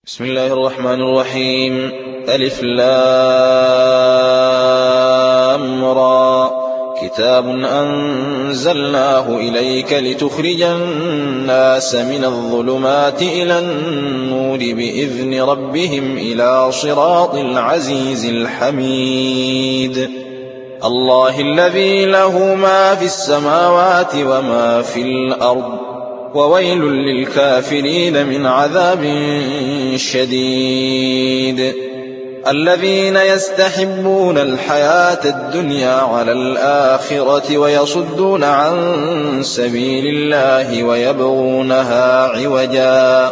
بسم الله الرحمن الرحيم. ألف لام را. كتاب أنزلناه إليك لتخرج الناس من الظلمات إلى النور بإذن ربهم إلى صراط العزيز الحميد. الله الذي له ما في السماوات وما في الأرض، وويل للكافرين من عذاب شديد. الذين يستحبون الحياة الدنيا على الآخرة ويصدون عن سبيل الله ويبغونها عوجا،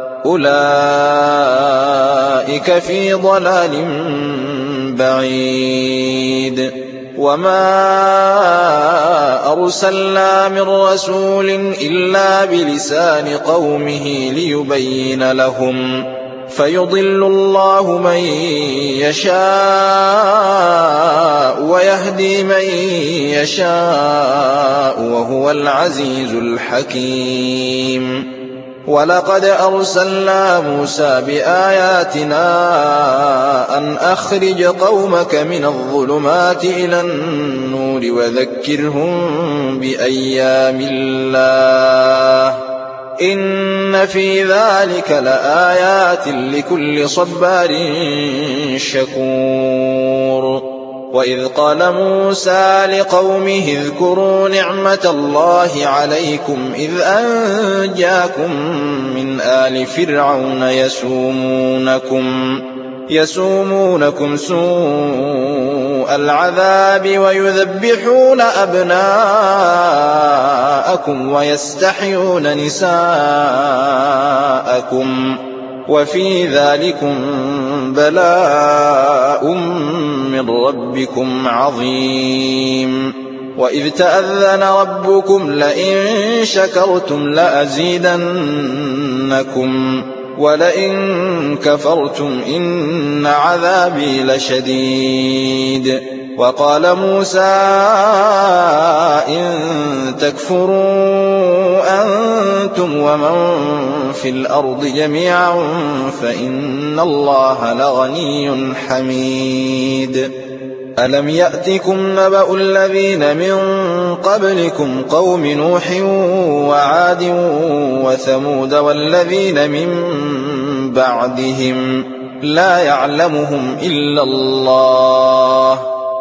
أولئك في ضلال بعيد. وما أرسلنا من رسول إلا بلسان قومه ليبين لهم، فيضل الله من يشاء ويهدي من يشاء وهو العزيز الحكيم. ولقد أرسلنا موسى بآياتنا أن أخرج قومك من الظلمات إلى النور وذكرهم بأيام الله، إن في ذلك لآيات لكل صبار شكور. وإذ قال موسى لقومه اذكروا نعمة الله عليكم إذ أنجاكم من آل فرعون يسومونكم سوء العذاب ويذبحون أبناءكم ويستحيون نساءكم، وفي ذلكم بلاء من ربكم عظيم. وإذ تأذن ربكم لئن شكرتم لأزيدنكم ولئن كفرتم إن عذابي لشديد. وقال موسى إن تكفروا أنتم ومن في الأرض جميعا فإن الله لغني حميد. ألم يأتكم نبأ الذين من قبلكم قوم نوح وعاد وثمود والذين من بعدهم لا يعلمهم إلا الله،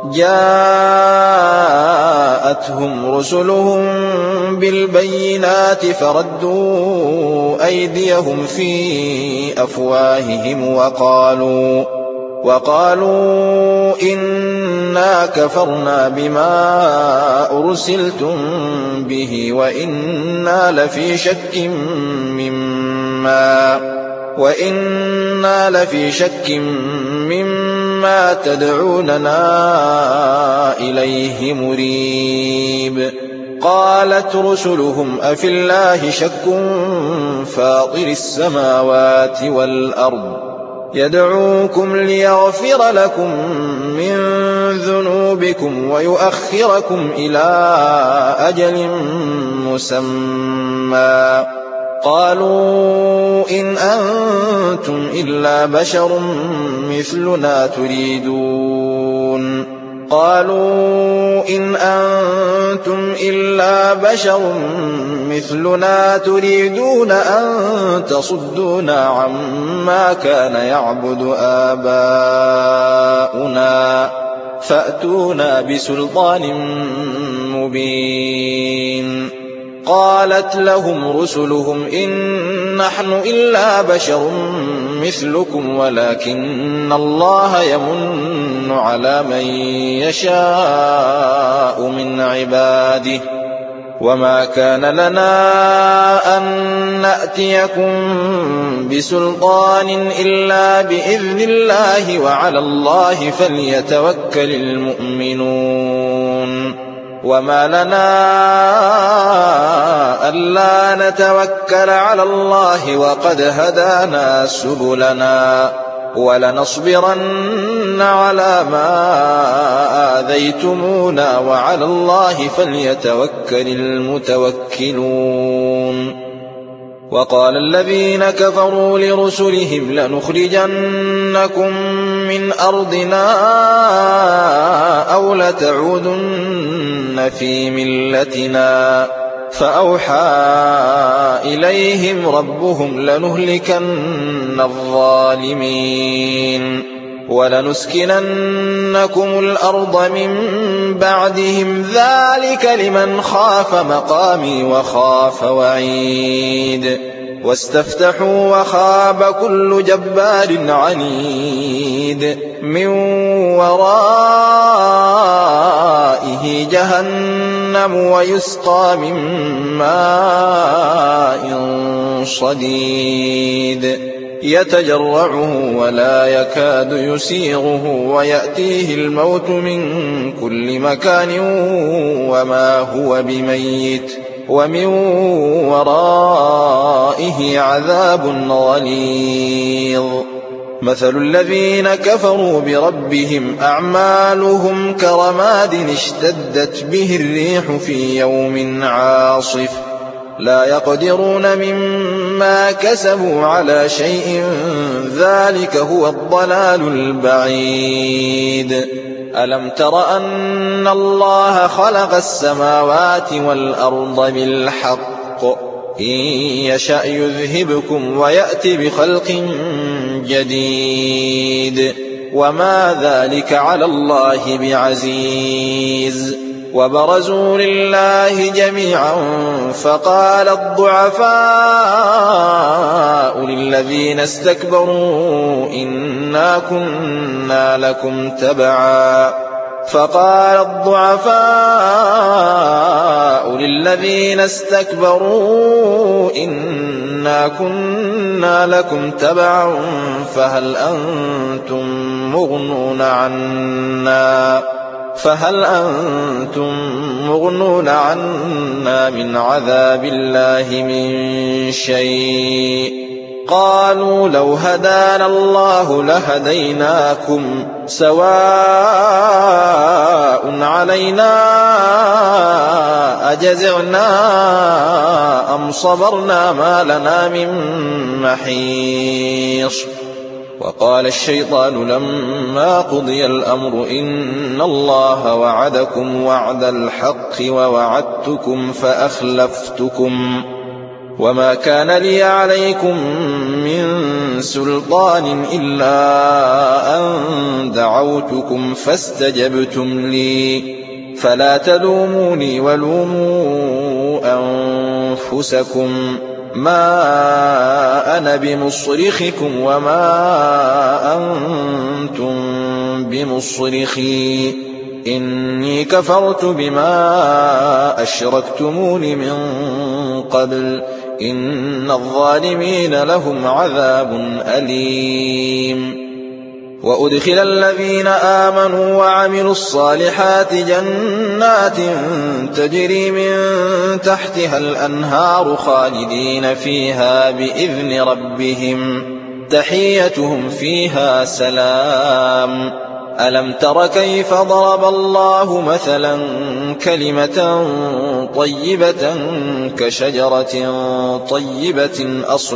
جاءتهم رسلهم بالبينات فردوا أيديهم في أفواههم وقالوا إنا كفرنا بما أرسلتم به وإنا لفي شك مما تدعوننا إليه مريب. قالت رسلهم أفي الله شك فاطر السماوات والأرض يدعوكم ليغفر لكم من ذنوبكم ويؤخركم إلى أجل مسمى. قالوا إن أنتم إلا بشر مثلنا تريدون أن تصدونا عما كان يعبد آباؤنا فأتونا بسلطان مبين. قالت لهم رسلهم إن نحن إلا بشر مثلكم ولكن الله يمن على من يشاء من عباده، وما كان لنا أن نأتيكم بسلطان إلا بإذن الله وعلى الله فليتوكل المؤمنون. وما لنا ألا نتوكل على الله وقد هدانا سبلنا ولنصبرن على ما آذيتمونا وعلى الله فليتوكل المتوكلون. وقال الذين كفروا لرسلهم لنخرجنكم من أرضنا أو لتعودن في ملتنا فأوحى إليهم ربهم لنهلكن الظالمين ولنسكننكم الأرض من بعدهم ذلك لمن خاف مقامي وخاف وعيد واستفتحوا وخاب كل جبار عنيد من ورائه جهنم ويسقى من ماء صديد يتجرعه ولا يكاد يسيغه ويأتيه الموت من كل مكان وما هو بميت ومن ورائه عذاب غليظ مثل الذين كفروا بربهم أعمالهم كرماد اشتدت به الريح في يوم عاصف لا يقدرون مما كسبوا على شيء ذلك هو الضلال البعيد ألم تر أن الله خلق السماوات والأرض بالحق إن يشأ يذهبكم ويأتي بخلق جديد وما ذلك على الله بعزيز وبرزوا لله جميعا فقال الضعفاء للذين استكبروا إنا كنا لكم تبعا فهل أنتم مغنون عنا من عذاب الله من شيء قالوا لو هدانا الله لهديناكم سواء علينا أجزعنا أم صبرنا ما لنا من محيص وقال الشيطان لما قضي الأمر إن الله وعدكم وعد الحق ووعدتكم فأخلفتكم وما كان لي عليكم من سلطان إلا أن دعوتكم فاستجبتم لي فلا تلوموني ولوموا أنفسكم ما أنا بمصرخكم وما أنتم بمصرخي إني كفرت بما أشركتمون من قبل إن الظالمين لهم عذاب أليم وأدخل الذين آمنوا وعملوا الصالحات جنات تجري من تحتها الأنهار خالدين فيها بإذن ربهم تحيتهم فيها سلام ألم تر كيف ضرب الله مثلا كلمة طيبة كشجرة طيبة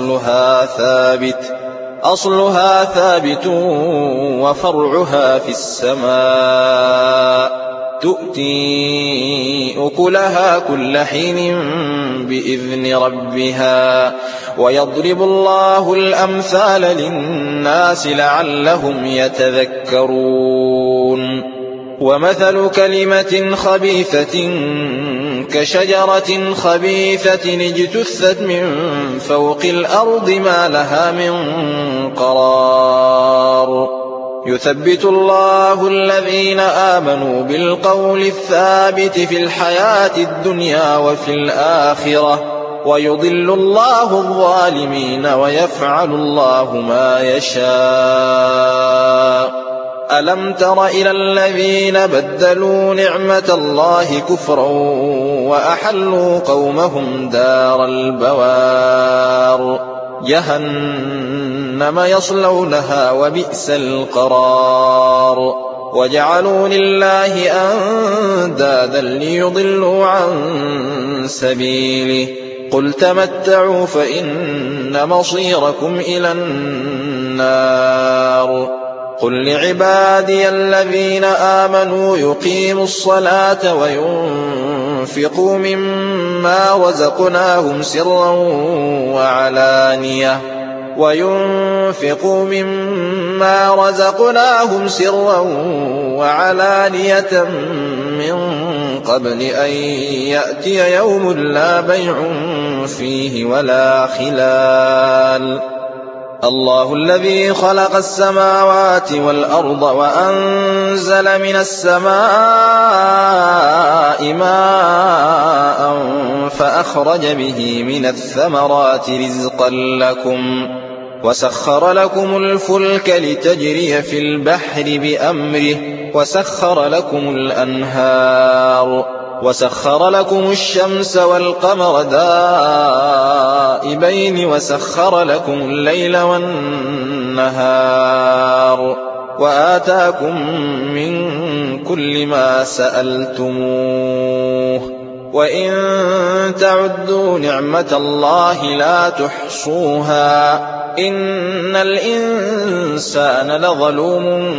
أصلها ثابت وفرعها في السماء تؤتي أكلها كل حين بإذن ربها ويضرب الله الأمثال للناس لعلهم يتذكرون ومثل كلمة خبيثة كشجرة خبيثة اجتثت من فوق الأرض ما لها من قرار يثبت الله الذين آمنوا بالقول الثابت في الحياة الدنيا وفي الآخرة ويضل الله الظالمين ويفعل الله ما يشاء ألم تر إلى الذين بدلوا نعمة الله كفرا وأحلوا قومهم دار البوار جهنم يصلونها وبئس القرار وجعلوا لله أندادا ليضلوا عن سبيله قل تمتعوا فإن مصيركم إلى النار قل لعبادي الذين آمنوا يقيموا الصلاة وينفقوا مما رزقناهم سرا وعلانية من قبل أن يأتي يوم لا بيع فيه ولا خلال الله الذي خلق السماوات والأرض وأنزل من السماء ماء فأخرج به من الثمرات رزقا لكم وسخر لكم الفلك لتجري في البحر بأمره وسخر لكم الأنهار وسخر لكم الشمس والقمر دائبين وسخر لكم الليل والنهار وآتاكم من كل ما سألتموه وإن تعدوا نعمة الله لا تحصوها إن الإنسان لظلوم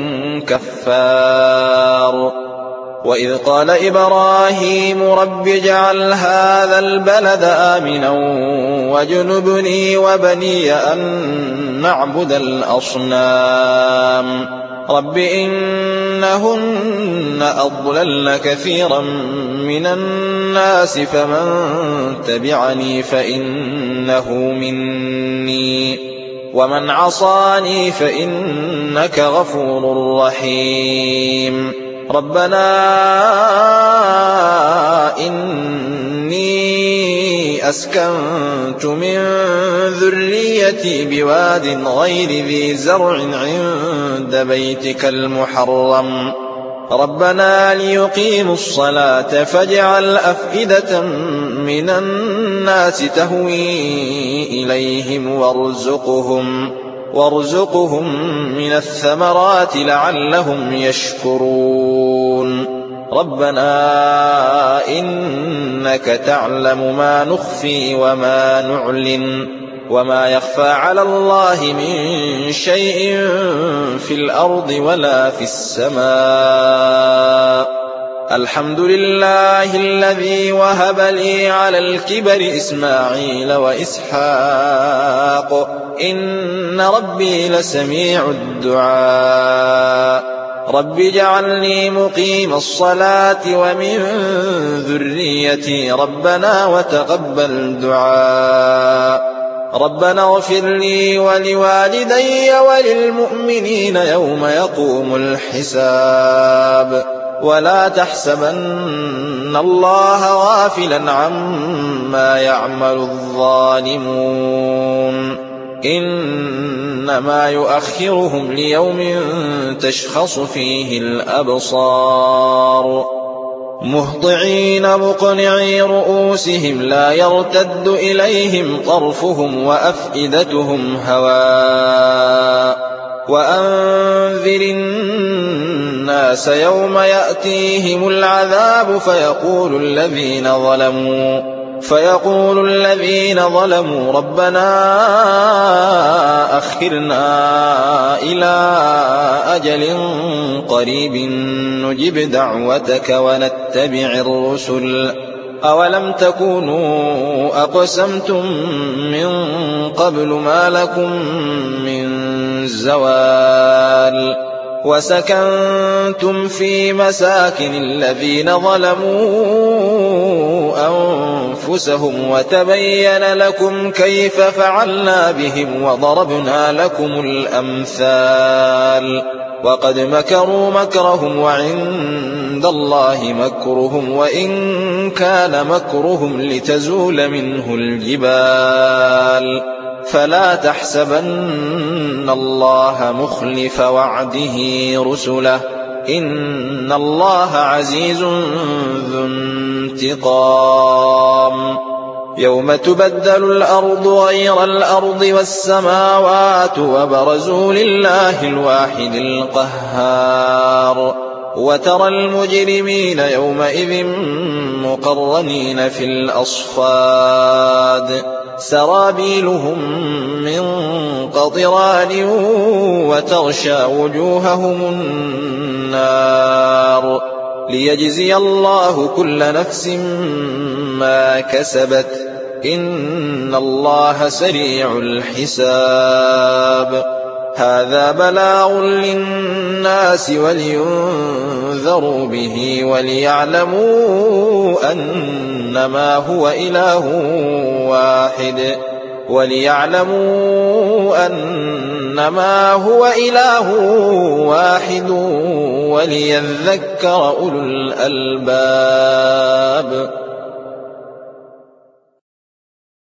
كفار وإذ قال إبراهيم رب اجعل هذا البلد آمنا واجنبني وبني أن نعبد الأصنام رب إنهن أضللن كثيرا من الناس فمن تبعني فإنه مني ومن عصاني فإنك غفور رحيم ربنا إني أسكنت من ذريتي بواد غير ذي زرع عند بيتك المحرم ربنا ليقيموا الصلاة فاجعل أفئدة من الناس تهوي إليهم وارزقهم من الثمرات لعلهم يشكرون ربنا إنك تعلم ما نخفي وما نعلن وما يخفى على الله من شيء في الأرض ولا في السماء الحمد لله الذي وهب لي على الكبر إسماعيل وإسحاق إن ربي لسميع الدعاء رب اجعلني مقيم الصلاة ومن ذريتي ربنا وتقبل دعاء ربنا اغفر لي ولوالدي وللمؤمنين يوم يقوم الحساب ولا تحسبن الله غافلا عما يعمل الظالمون إنما يؤخرهم ليوم تشخص فيه الأبصار مهطعين مقنعي رؤوسهم لا يرتد إليهم طرفهم وأفئدتهم هواء وأنذر الناس يوم يأتيهم العذاب فيقول الذين ظلموا ربنا أخرنا إلى أجل قريب نجب دعوتك ونتبع الرسل أولم تكونوا أقسمتم من قبل ما لكم من زوال وسكنتم في مساكن الذين ظلموا أنفسهم وتبين لكم كيف فعلنا بهم وضربنا لكم الأمثال وقد مكروا مكرهم وعند الله مكرهم وإن كان مكرهم لتزول منه الجبال فلا تحسبن الله مخلف وعده رسله إن الله عزيز ذو انتقام يوم تبدل الأرض غير الأرض والسماوات وبرزوا لله الواحد القهار وترى المجرمين يومئذ مقرنين في الأصفاد سرابيلهم من قطران وتغشى وجوههم النار ليجزي الله كل نفس ما كسبت إن الله سريع الحساب هذا بلاغ للناس ولينذروا به وليعلموا أنما هو إله واحد وليذكر أولو الألباب